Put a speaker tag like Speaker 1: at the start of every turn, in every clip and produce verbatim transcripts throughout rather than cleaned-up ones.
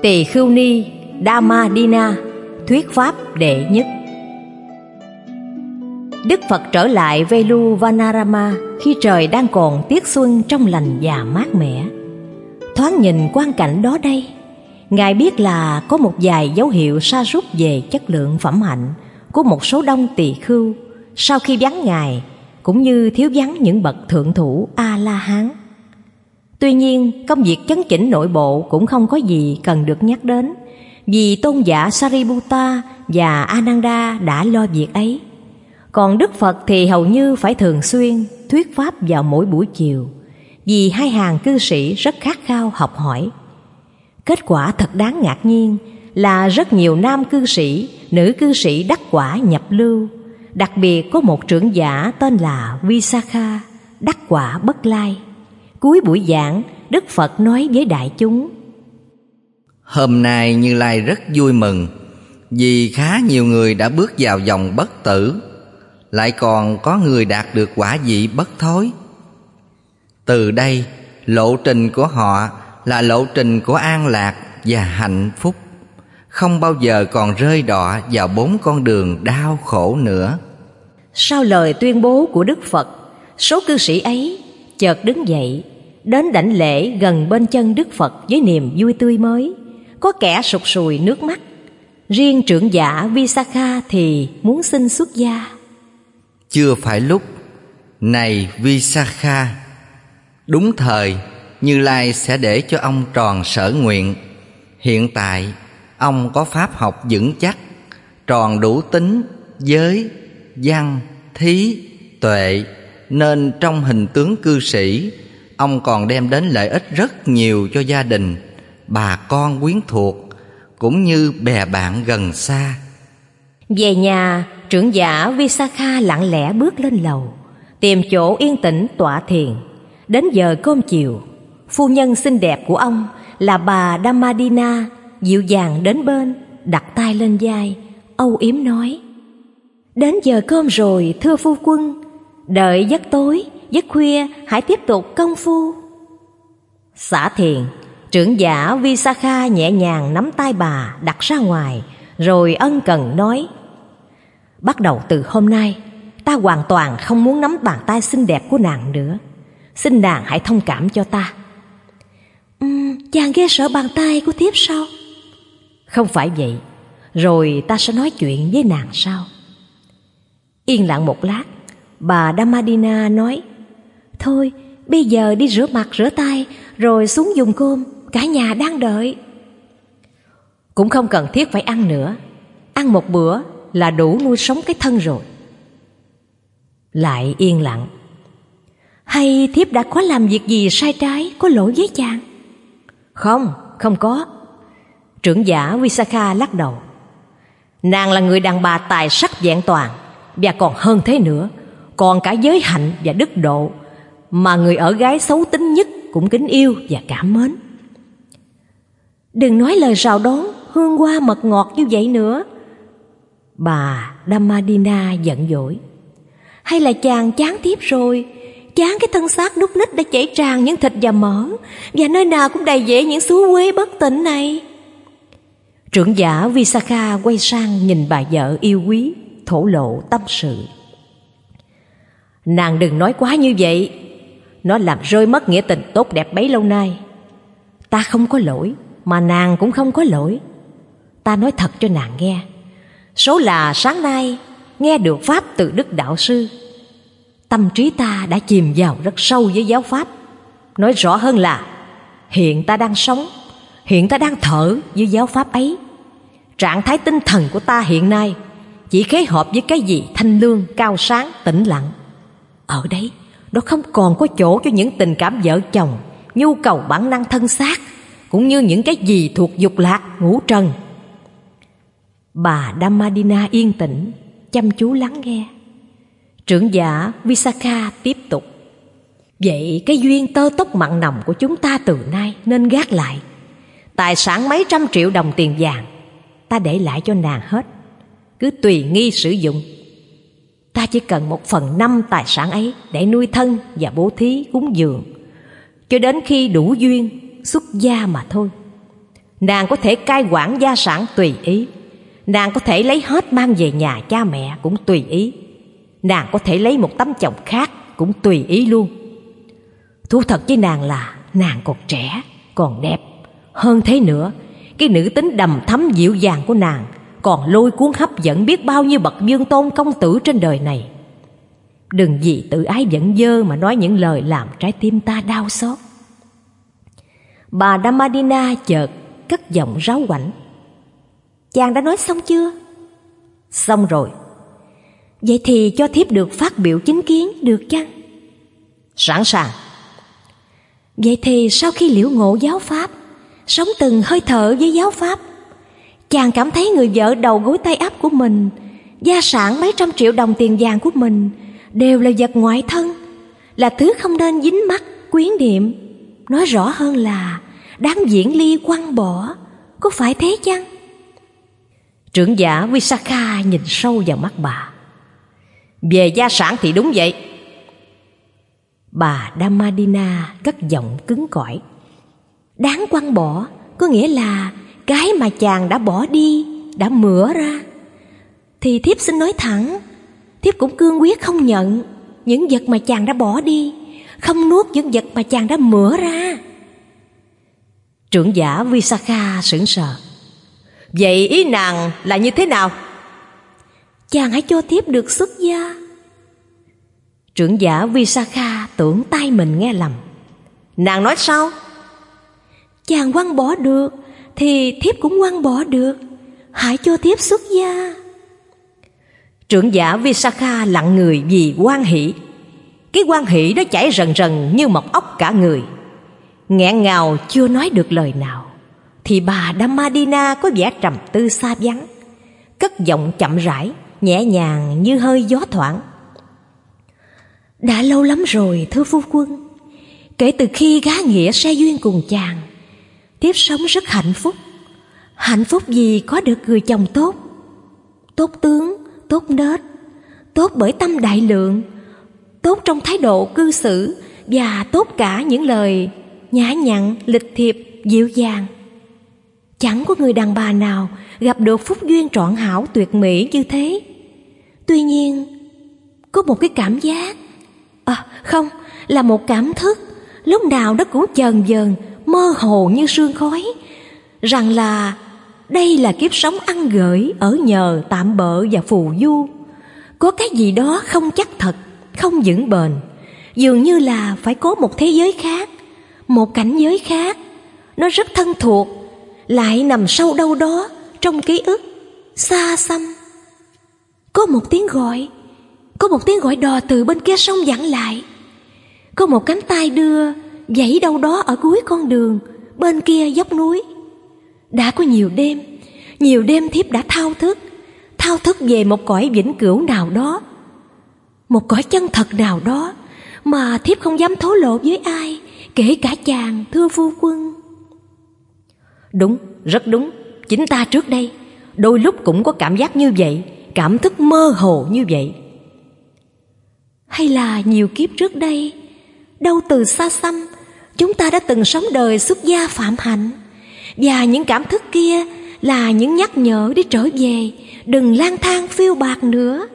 Speaker 1: Tỳ Khưu Ni Dhammadina, thuyết pháp đệ nhất. Đức Phật trở lại Veluvanarama khi trời đang còn tiết xuân trong lành và mát mẻ. Thoáng nhìn quang cảnh đó đây, Ngài biết là có một vài dấu hiệu sa sút về chất lượng phẩm hạnh của một số đông tỳ khưu sau khi vắng Ngài, cũng như thiếu vắng những bậc thượng thủ A-la-hán. Tuy nhiên, công việc chấn chỉnh nội bộ cũng không có gì cần được nhắc đến, vì tôn giả Sariputta và Ananda đã lo việc ấy. Còn Đức Phật thì hầu như phải thường xuyên thuyết pháp vào mỗi buổi chiều, vì hai hàng cư sĩ rất khát khao học hỏi. Kết quả thật đáng ngạc nhiên là rất nhiều nam cư sĩ, nữ cư sĩ đắc quả nhập lưu. Đặc biệt có một trưởng giả tên là Visakha, đắc quả bất lai. Cuối buổi giảng, Đức Phật nói với đại chúng:
Speaker 2: Hôm nay Như Lai rất vui mừng, vì khá nhiều người đã bước vào vòng bất tử, lại còn có người đạt được quả vị bất thối. Từ đây, lộ trình của họ là lộ trình của an lạc và hạnh phúc, không bao giờ còn rơi đọa vào bốn con đường đau khổ nữa.
Speaker 1: Sau lời tuyên bố của Đức Phật, số cư sĩ ấy chợt đứng dậy, đến đảnh lễ gần bên chân Đức Phật với niềm vui tươi mới. Có kẻ sụt sùi nước mắt. Riêng trưởng giả Visakha thì muốn xin xuất gia.
Speaker 2: Chưa phải lúc. Này Visakha, đúng thời Như Lai sẽ để cho ông tròn sở nguyện. Hiện tại ông có pháp học vững chắc, tròn đủ tính, giới, văn, thí, tuệ, nên trong hình tướng cư sĩ, ông còn đem đến lợi ích rất nhiều cho gia đình, bà con quyến thuộc, cũng như bè bạn gần xa.
Speaker 1: Về nhà, trưởng giả Visakha lặng lẽ bước lên lầu, tìm chỗ yên tĩnh tọa thiền. Đến giờ cơm chiều, phu nhân xinh đẹp của ông là bà Dhammadina dịu dàng đến bên, đặt tay lên vai, âu yếm nói: Đến giờ cơm rồi thưa phu quân, đợi giấc tối, giấc khuya hãy tiếp tục công phu. Xả thiền, trưởng giả Visakha nhẹ nhàng nắm tay bà đặt ra ngoài, rồi ân cần nói: Bắt đầu từ hôm nay, ta hoàn toàn không muốn nắm bàn tay xinh đẹp của nàng nữa. Xin nàng hãy thông cảm cho ta. Uhm, chàng ghê sợ bàn tay của thiếp sao? Không phải vậy, rồi ta sẽ nói chuyện với nàng sau. Yên lặng một lát, bà Dhammadina nói: Thôi, bây giờ đi rửa mặt rửa tay, rồi xuống dùng cơm, cả nhà đang đợi. Cũng không cần thiết phải ăn nữa, ăn một bữa là đủ nuôi sống cái thân rồi. Lại yên lặng. Hay thiếp đã có làm việc gì sai trái, có lỗi với chàng? Không, không có. Trưởng giả Visakha lắc đầu. Nàng là người đàn bà tài sắc vẹn toàn, và còn hơn thế nữa, còn cả giới hạnh và đức độ mà người ở gái xấu tính nhất cũng kính yêu và cảm mến. Đừng nói lời rào đón hương hoa mật ngọt như vậy nữa. Bà Dhammadina giận dỗi. Hay là chàng chán thiếp rồi, chán cái thân xác nút nít đã chảy tràn những thịt và mỡ, và nơi nào cũng đầy dễ những xú quế bất tịnh này. Trưởng giả Visakha quay sang nhìn bà vợ yêu quý, thổ lộ tâm sự. Nàng đừng nói quá như vậy, nó làm rơi mất nghĩa tình tốt đẹp bấy lâu nay. Ta không có lỗi, mà nàng cũng không có lỗi. Ta nói thật cho nàng nghe, số là sáng nay nghe được pháp từ Đức Đạo Sư, tâm trí ta đã chìm vào rất sâu với giáo pháp. Nói rõ hơn là hiện ta đang sống, hiện ta đang thở với giáo pháp ấy. Trạng thái tinh thần của ta hiện nay chỉ khế hợp với cái gì thanh lương, cao sáng, tĩnh lặng. Ở đấy, nó không còn có chỗ cho những tình cảm vợ chồng, nhu cầu bản năng thân xác, cũng như những cái gì thuộc dục lạc, ngũ trần. Bà Dhammadina yên tĩnh, chăm chú lắng nghe. Trưởng giả Visakha tiếp tục. Vậy cái duyên tơ tóc mặn nồng của chúng ta từ nay nên gác lại. Tài sản mấy trăm triệu đồng tiền vàng ta để lại cho nàng hết, cứ tùy nghi sử dụng. Ta chỉ cần một phần năm tài sản ấy để nuôi thân và bố thí cúng dường, cho đến khi đủ duyên xuất gia mà thôi. Nàng có thể cai quản gia sản tùy ý. Nàng có thể lấy hết mang về nhà cha mẹ cũng tùy ý. Nàng có thể lấy một tấm chồng khác cũng tùy ý luôn. Thú thật với nàng là nàng còn trẻ, còn đẹp. Hơn thế nữa, cái nữ tính đầm thắm dịu dàng của nàng còn lôi cuốn hấp dẫn biết bao nhiêu bậc dương tôn công tử trên đời này. Đừng vì tự ái giận dơ mà nói những lời làm trái tim ta đau xót. Bà Damadina chợt cất giọng ráu quạnh. Chàng đã nói xong chưa? Xong rồi. Vậy thì cho thiếp được phát biểu chính kiến được chăng? Sẵn sàng. Vậy thì sau khi liễu ngộ giáo pháp, sống từng hơi thở với giáo pháp, chàng cảm thấy người vợ đầu gối tay áp của mình, gia sản mấy trăm triệu đồng tiền vàng của mình đều là vật ngoại thân, là thứ không nên dính mắc quyến niệm. Nói rõ hơn là đáng diễn ly quăng bỏ. Có phải thế chăng? Trưởng giả Visakha nhìn sâu vào mắt bà. Về gia sản thì đúng vậy. Bà Damadina cất giọng cứng cỏi. Đáng quăng bỏ có nghĩa là cái mà chàng đã bỏ đi, đã mửa ra. Thì thiếp xin nói thẳng, thiếp cũng cương quyết không nhận những vật mà chàng đã bỏ đi, không nuốt những vật mà chàng đã mửa ra. Trưởng giả Visakha sững sờ. Vậy ý nàng là như thế nào? Chàng hãy cho thiếp được xuất gia. Trưởng giả Visakha tưởng tai mình nghe lầm. Nàng nói sao? Chàng quăng bỏ được thì thiếp cũng quăng bỏ được. Hãy cho thiếp xuất gia. Trưởng giả Visakha lặng người vì hoan hỷ. Cái hoan hỷ đó chảy rần rần như mọc ốc cả người. Nghẹn ngào chưa nói được lời nào, thì bà Damadina có vẻ trầm tư xa vắng, cất giọng chậm rãi, nhẹ nhàng như hơi gió thoảng. Đã lâu lắm rồi thưa phu quân, kể từ khi gá nghĩa xe duyên cùng chàng, thiếp sống rất hạnh phúc. Hạnh phúc vì có được người chồng tốt, tốt tướng, tốt nết, tốt bởi tâm đại lượng, tốt trong thái độ cư xử, và tốt cả những lời nhã nhặn, lịch thiệp, dịu dàng. Chẳng có người đàn bà nào gặp được phúc duyên trọn hảo tuyệt mỹ như thế. Tuy nhiên, có một cái cảm giác, à không, là một cảm thức, lúc nào nó cũng chờn vờn, mơ hồ như sương khói, rằng là đây là kiếp sống ăn gửi ở nhờ tạm bợ và phù du. Có cái gì đó không chắc thật, không vững bền, dường như là phải có một thế giới khác, một cảnh giới khác. Nó rất thân thuộc, lại nằm sâu đâu đó trong ký ức, xa xăm. Có một tiếng gọi, có một tiếng gọi đò từ bên kia sông vẳng lại. Có một cánh tay đưa dãy đâu đó ở cuối con đường bên kia dốc núi. Đã có nhiều đêm, nhiều đêm thiếp đã thao thức, thao thức về một cõi vĩnh cửu nào đó, một cõi chân thật nào đó mà thiếp không dám thổ lộ với ai, kể cả chàng thưa phu quân. Đúng, rất đúng. Chính ta trước đây đôi lúc cũng có cảm giác như vậy, cảm thức mơ hồ như vậy. Hay là nhiều kiếp trước đây, đâu từ xa xăm, chúng ta đã từng sống đời xuất gia phạm hạnh, và những cảm thức kia là những nhắc nhở để trở về, đừng lang thang phiêu bạt nữa.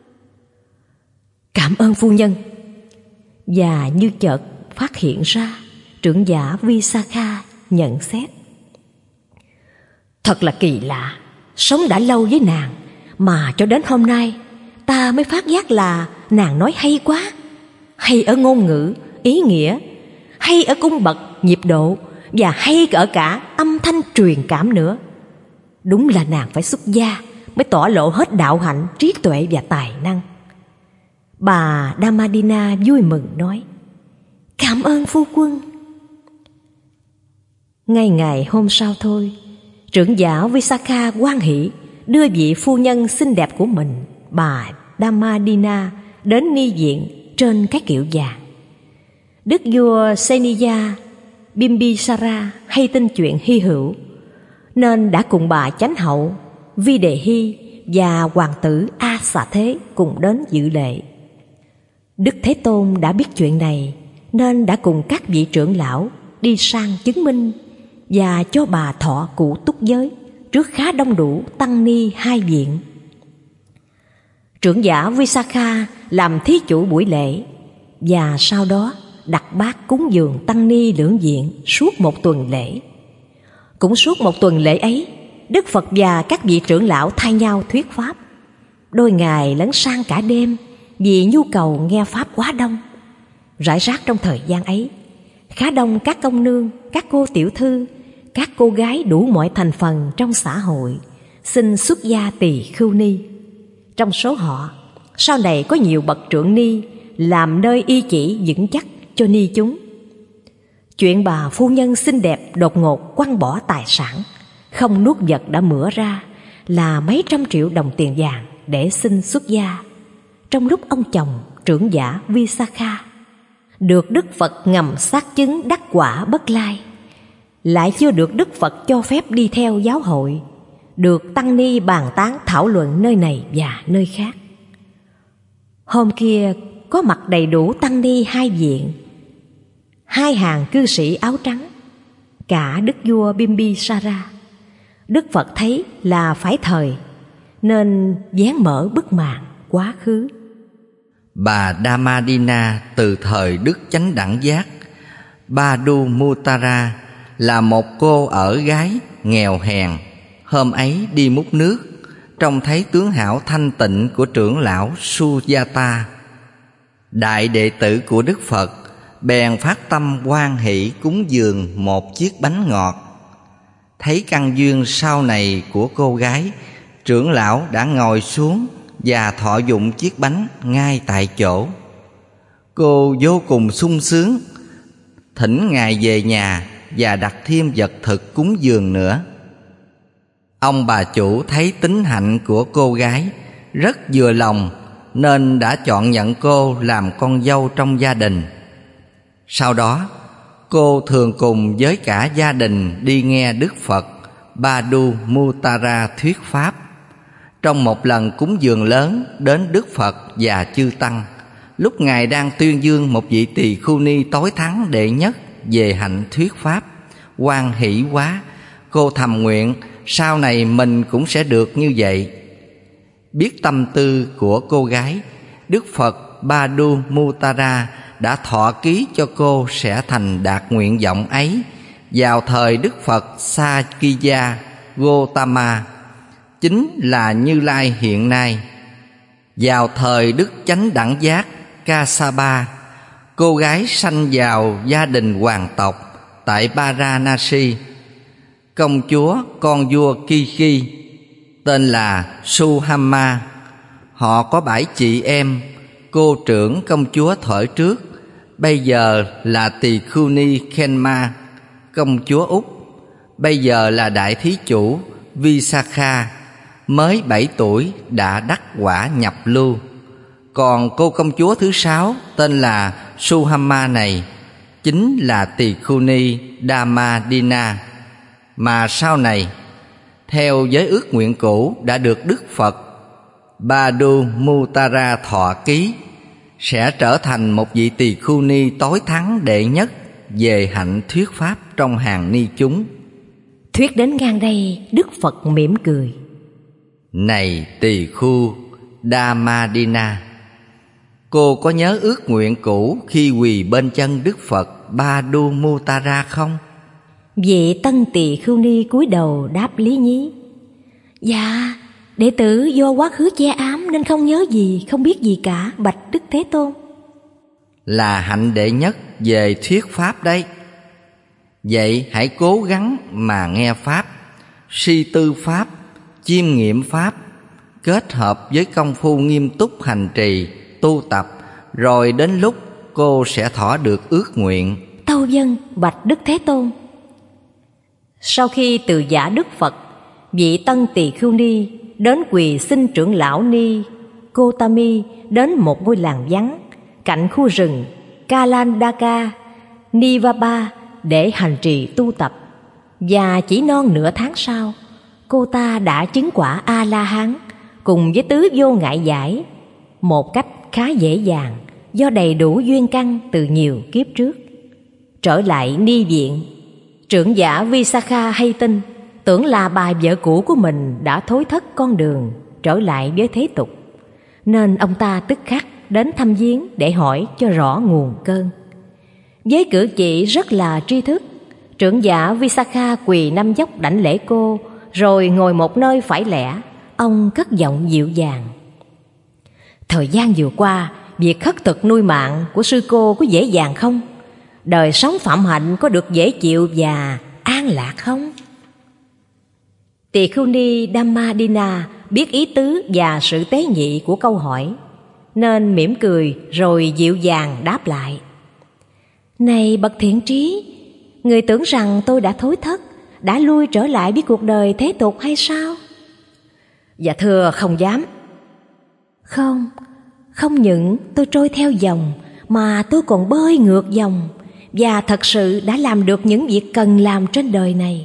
Speaker 1: Cảm ơn phu nhân. Và như chợt phát hiện ra, trưởng giả Visakha nhận xét. Thật là kỳ lạ, sống đã lâu với nàng mà cho đến hôm nay ta mới phát giác là nàng nói hay quá. Hay ở ngôn ngữ, ý nghĩa, hay ở cung bậc, nhịp độ, và hay ở cả âm thanh truyền cảm nữa. Đúng là nàng phải xuất gia mới tỏ lộ hết đạo hạnh, trí tuệ và tài năng. Bà Damadina vui mừng nói, cảm ơn phu quân. Ngay ngày hôm sau thôi, trưởng giả Visakha hoan hỷ đưa vị phu nhân xinh đẹp của mình, bà Damadina, đến ni viện trên cái kiệu vàng. Đức vua Seniya Bimbisara hay tin chuyện hy hữu, nên đã cùng bà chánh hậu Videhi và hoàng tử A Xà Thế cùng đến dự lễ. Đức Thế Tôn đã biết chuyện này, nên đã cùng các vị trưởng lão đi sang chứng minh và cho bà thọ cụ túc giới trước khá đông đủ tăng ni hai viện. Trưởng giả Visakha làm thí chủ buổi lễ và sau đó đặt bát cúng dường tăng ni lưỡng viện suốt một tuần lễ. Cũng suốt một tuần lễ ấy, Đức Phật và các vị trưởng lão thay nhau thuyết pháp. Đôi ngày lấn sang cả đêm vì nhu cầu nghe pháp quá đông. Rải rác trong thời gian ấy, khá đông các công nương, các cô tiểu thư, các cô gái đủ mọi thành phần trong xã hội xin xuất gia tỳ khưu ni. Trong số họ, sau này có nhiều bậc trưởng ni làm nơi y chỉ vững chắc cho ni chúng. Chuyện bà phu nhân xinh đẹp đột ngột quăng bỏ tài sản, không nuốt vật đã mửa ra là mấy trăm triệu đồng tiền vàng để xin xuất gia, trong lúc ông chồng trưởng giả Visakha được Đức Phật ngầm xác chứng đắc quả bất lai, lại chưa được Đức Phật cho phép đi theo giáo hội, được tăng ni bàn tán thảo luận nơi này và nơi khác. Hôm kia có mặt đầy đủ tăng ni hai viện, hai hàng cư sĩ áo trắng, cả đức vua Bimbisara. Đức Phật thấy là phải thời nên vén mở bức màn quá khứ.
Speaker 2: Bà Dhammadina từ thời Đức Chánh Đẳng Giác Badu Mutara là một cô ở gái nghèo hèn. Hôm ấy đi múc nước, trông thấy tướng hảo thanh tịnh của trưởng lão Sujata, đại đệ tử của Đức Phật, bèn phát tâm hoan hỷ cúng dường một chiếc bánh ngọt. Thấy căn duyên sau này của cô gái, trưởng lão đã ngồi xuống và thọ dụng chiếc bánh ngay tại chỗ. Cô vô cùng sung sướng, thỉnh ngài về nhà và đặt thêm vật thực cúng dường nữa. Ông bà chủ thấy tính hạnh của cô gái rất vừa lòng nên đã chọn nhận cô làm con dâu trong gia đình. Sau đó, cô thường cùng với cả gia đình đi nghe Đức Phật Badu Mutara thuyết pháp. Trong một lần cúng dường lớn đến Đức Phật và chư tăng, lúc ngài đang tuyên dương một vị tỳ khưu ni tối thắng đệ nhất về hạnh thuyết pháp, hoan hỷ quá, cô thầm nguyện sau này mình cũng sẽ được như vậy. Biết tâm tư của cô gái, Đức Phật Badu Mutara đã thọ ký cho cô sẽ thành đạt nguyện vọng ấy vào thời Đức Phật Sakya Gotama, chính là Như Lai hiện nay. Vào thời Đức Chánh Đẳng Giác Kassapa, cô gái sanh vào gia đình hoàng tộc tại Varanasi. Công chúa con vua Kiki tên là Suhamma. Họ có bảy chị em. Cô trưởng công chúa thuở trước bây giờ là tỳ khưu ni Khenma, công chúa Úc bây giờ là đại thí chủ Visakha, mới bảy tuổi đã đắc quả nhập lưu. Còn cô công chúa thứ sáu tên là Suhamma này chính là tỳ khưu ni Dhammadina, mà sau này theo giới ước nguyện cũ đã được Đức Phật Badu Mutara thọ ký, sẽ trở thành một vị tỳ khưu ni tối thắng đệ nhất về hạnh thuyết pháp trong hàng ni chúng.
Speaker 1: Thuyết đến ngang đây, Đức Phật mỉm cười:
Speaker 2: Này tỳ khưu Dhammadina, cô có nhớ ước nguyện cũ khi quỳ bên chân Đức Phật Badu Mutara không?
Speaker 1: Vị tân tỳ khưu ni cúi đầu đáp lý nhí: Dạ, đệ tử do quá khứ che ám nên không nhớ gì, không biết gì cả, bạch Đức Thế Tôn.
Speaker 2: Là hạnh đệ nhất về thuyết pháp đấy. Vậy hãy cố gắng mà nghe pháp, suy tư pháp, chiêm nghiệm pháp, kết hợp với công phu nghiêm túc hành trì, tu tập, rồi đến lúc cô sẽ thỏa được ước nguyện.
Speaker 1: Tâu vâng, bạch Đức Thế Tôn. Sau khi từ giả Đức Phật, vị tân tỳ khưu ni đến quỳ xin trưởng lão ni Gotami đến một ngôi làng vắng cạnh khu rừng Kalandaka Nivapa để hành trì tu tập. Và chỉ non nửa tháng sau, cô ta đã chứng quả A-la-hán cùng với tứ vô ngại giải một cách khá dễ dàng do đầy đủ duyên căn từ nhiều kiếp trước. Trở lại ni viện, Trưởng giả Visakha hay tin, tưởng là bà vợ cũ của mình đã thối thất con đường trở lại với thế tục, nên ông ta tức khắc đến thăm viếng để hỏi cho rõ nguồn cơn. Với cử chỉ rất là tri thức, trưởng giả Visakha quỳ năm dốc đảnh lễ cô, rồi ngồi một nơi phải lẻ. Ông cất giọng dịu dàng: Thời gian vừa qua, việc khất thực nuôi mạng của sư cô có dễ dàng không? Đời sống phạm hạnh có được dễ chịu và an lạc không? Tỳ khưu ni Dhammadina biết ý tứ và sự tế nhị của câu hỏi, nên mỉm cười rồi dịu dàng đáp lại: Này bậc thiện trí, người tưởng rằng tôi đã thối thất, đã lui trở lại với cuộc đời thế tục hay sao? Dạ thưa, không dám. Không, không những tôi trôi theo dòng, mà tôi còn bơi ngược dòng, và thật sự đã làm được những việc cần làm trên đời này.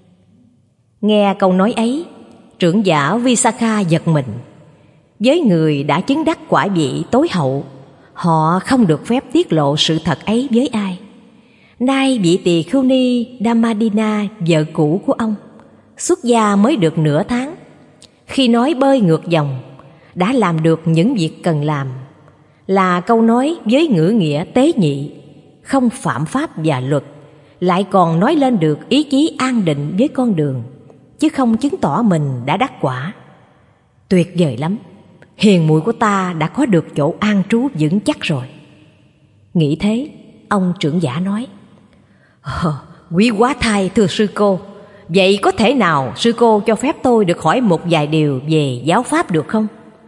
Speaker 1: Nghe câu nói ấy, trưởng giả Visakha giật mình. Với người đã chứng đắc quả vị tối hậu, họ không được phép tiết lộ sự thật ấy với ai. Nay vị tỳ khưu ni Dhammadina, vợ cũ của ông, xuất gia mới được nửa tháng, khi nói bơi ngược dòng, đã làm được những việc cần làm, là câu nói với ngữ nghĩa tế nhị, không phạm pháp và luật, lại còn nói lên được ý chí an định với con đường, chứ không chứng tỏ mình đã đắc quả. Tuyệt vời lắm, hiền muội của ta đã có được chỗ an trú vững chắc rồi. Nghĩ thế, ông trưởng giả nói: Ờ, quý quá thay thưa sư cô. Vậy có thể nào sư cô cho phép tôi được hỏi một vài điều về giáo pháp được không?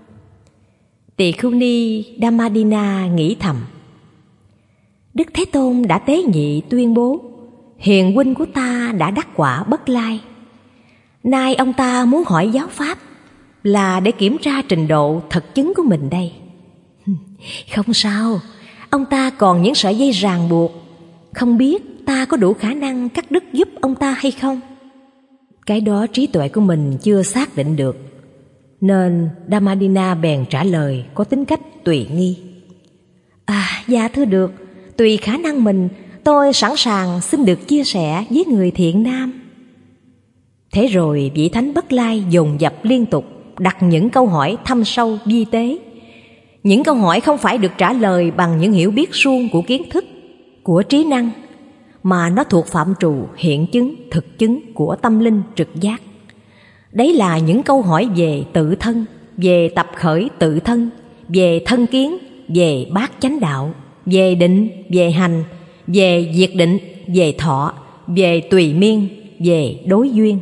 Speaker 1: Tỳ khưu ni Dhammadina nghĩ thầm: Đức Thế Tôn đã tế nhị tuyên bố hiền huynh của ta đã đắc quả bất lai. Nay ông ta muốn hỏi giáo pháp là để kiểm tra trình độ thật chứng của mình đây. Không sao, ông ta còn những sợi dây ràng buộc, không biết ta có đủ khả năng cắt đứt giúp ông ta hay không. Cái đó trí tuệ của mình chưa xác định được, nên Dhammadina bèn trả lời có tính cách tùy nghi: À, dạ thưa được, tùy khả năng mình, tôi sẵn sàng xin được chia sẻ với người thiện nam. Thế rồi vị thánh Bất Lai dồn dập liên tục đặt những câu hỏi thâm sâu vi tế. Những câu hỏi không phải được trả lời bằng những hiểu biết suông của kiến thức, của trí năng, mà nó thuộc phạm trù hiện chứng, thực chứng của tâm linh trực giác. Đấy là những câu hỏi về tự thân, về tập khởi tự thân, về thân kiến, về bát chánh đạo, về định, về hành, về diệt định, về thọ, về tùy miên, về đối duyên.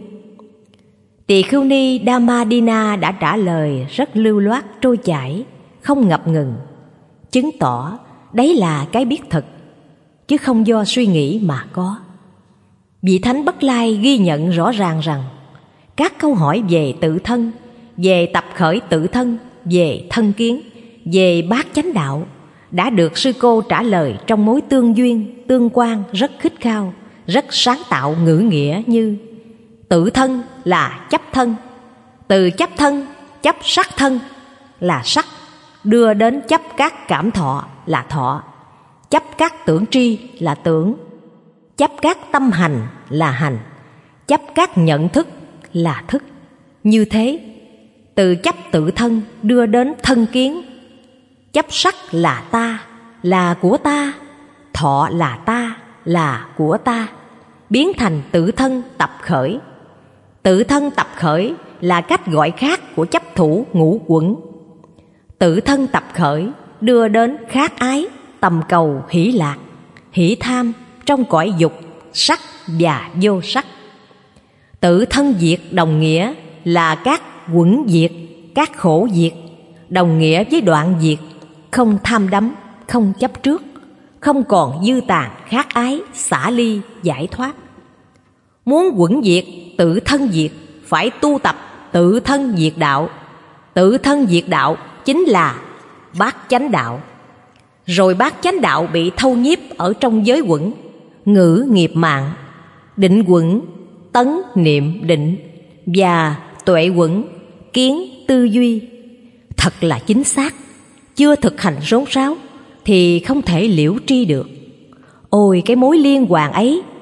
Speaker 1: Tỳ khưu ni Dhammadina đã trả lời rất lưu loát trôi chảy, không ngập ngừng, chứng tỏ đấy là cái biết thật, chứ không do suy nghĩ mà có. Vị thánh Bất Lai ghi nhận rõ ràng rằng các câu hỏi về tự thân, về tập khởi tự thân, về thân kiến, về bát chánh đạo đã được sư cô trả lời trong mối tương duyên, tương quan rất khích khao, rất sáng tạo ngữ nghĩa như: tự thân là chấp thân, từ chấp thân, chấp sắc thân là sắc, đưa đến chấp các cảm thọ là thọ, chấp các tưởng tri là tưởng, chấp các tâm hành là hành, chấp các nhận thức là thức. Như thế, từ chấp tự thân đưa đến thân kiến, chấp sắc là ta, là của ta, thọ là ta, là của ta, biến thành tự thân tập khởi. Tự thân tập khởi là cách gọi khác của chấp thủ ngũ quẩn. Tự thân tập khởi đưa đến khát ái, tầm cầu hỷ lạc, hỷ tham trong cõi dục, sắc và vô sắc. Tự thân diệt đồng nghĩa là các quẩn diệt, các khổ diệt, đồng nghĩa với đoạn diệt, không tham đắm, không chấp trước, không còn dư tàn khát ái, xả ly, giải thoát. Muốn quẩn diệt, tự thân diệt, phải tu tập tự thân diệt đạo. Tự thân diệt đạo chính là bát chánh đạo. Rồi bát chánh đạo bị thâu nhiếp ở trong giới quẩn, ngữ nghiệp mạng, định quẩn, tấn niệm định, và tuệ quẩn, kiến tư duy. Thật là chính xác, chưa thực hành rốt ráo thì không thể liễu tri được. Ôi cái mối liên hoàn ấy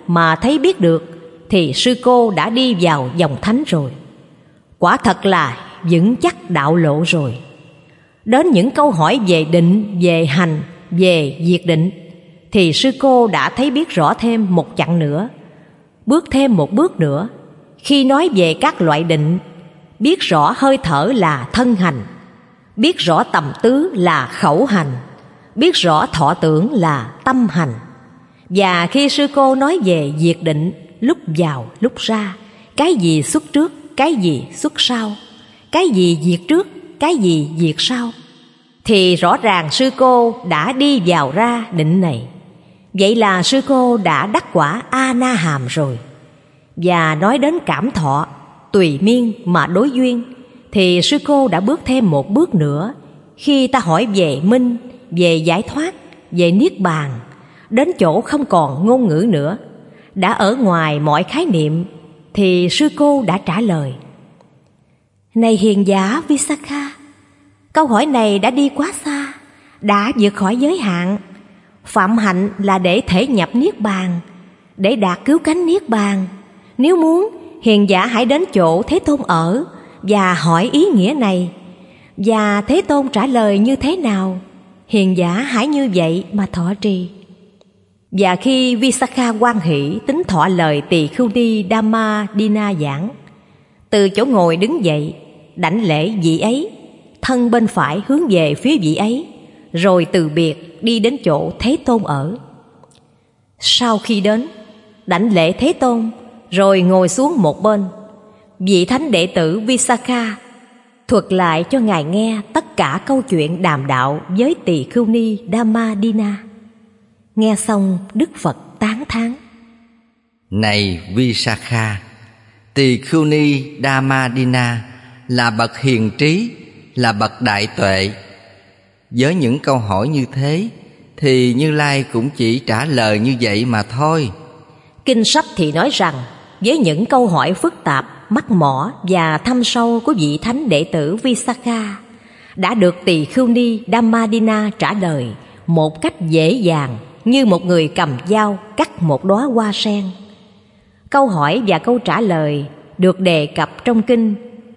Speaker 1: mà thấy biết được thì sư cô đã đi vào dòng thánh rồi. Quả thật là vững chắc đạo lộ rồi. Đến những câu hỏi về định, về hành, về diệt định thì sư cô đã thấy biết rõ thêm một chặng nữa, bước thêm một bước nữa. Khi nói về các loại định, biết rõ hơi thở là thân hành, biết rõ tầm tứ là khẩu hành, biết rõ thọ tưởng là tâm hành. Và khi sư cô nói về diệt định, lúc vào lúc ra, cái gì xuất trước, cái gì xuất sau, cái gì diệt trước, cái gì diệt sau, thì rõ ràng sư cô đã đi vào ra định này. Vậy là sư cô đã đắc quả A Na Hàm rồi. Và nói đến cảm thọ, tùy miên mà đối duyên, thì sư cô đã bước thêm một bước nữa. Khi ta hỏi về minh, về giải thoát, về niết bàn, đến chỗ không còn ngôn ngữ nữa, đã ở ngoài mọi khái niệm, thì sư cô đã trả lời: Này hiền giả Visakha, câu hỏi này đã đi quá xa, đã vượt khỏi giới hạn. Phạm hạnh là để thể nhập niết bàn, để đạt cứu cánh niết bàn. Nếu muốn, hiền giả hãy đến chỗ Thế Tôn ở và hỏi ý nghĩa này. Và Thế Tôn trả lời như thế nào, hiền giả hãy như vậy mà thọ trì. Và khi Visakha hoan hỷ tính thọ lời Tỳ Khưu Ni Dhammadina giảng, từ chỗ ngồi đứng dậy, đảnh lễ vị ấy, thân bên phải hướng về phía vị ấy, rồi từ biệt đi đến chỗ Thế Tôn ở. Sau khi đến, đảnh lễ Thế Tôn, rồi ngồi xuống một bên. Vị thánh đệ tử Visakha thuật lại cho ngài nghe tất cả câu chuyện đàm đạo với Tỳ Khưu Ni Dhammadina. Nghe xong, Đức Phật tán thán:
Speaker 2: Này Visakha, Tỳ Khưu Ni Dhammadina là bậc hiền trí, là bậc đại tuệ. Với những câu hỏi như thế thì Như Lai cũng chỉ trả lời như vậy mà thôi.
Speaker 1: Kinh sách thì nói rằng, với những câu hỏi phức tạp, mắc mỏ và thâm sâu của vị thánh đệ tử Visakha, đã được Tỳ Khưu Ni Dhammadina trả lời một cách dễ dàng, như một người cầm dao cắt một đóa hoa sen. Câu hỏi và câu trả lời được đề cập trong kinh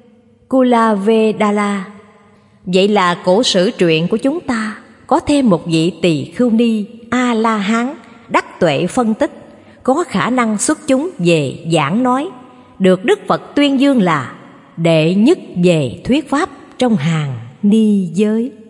Speaker 1: Kulavedala. Vậy là cổ sử truyện của chúng ta có thêm một vị Tỳ Khưu Ni A-la-hán đắc tuệ phân tích, có khả năng xuất chúng về giảng nói, được Đức Phật tuyên dương là đệ nhất về thuyết pháp trong hàng ni giới.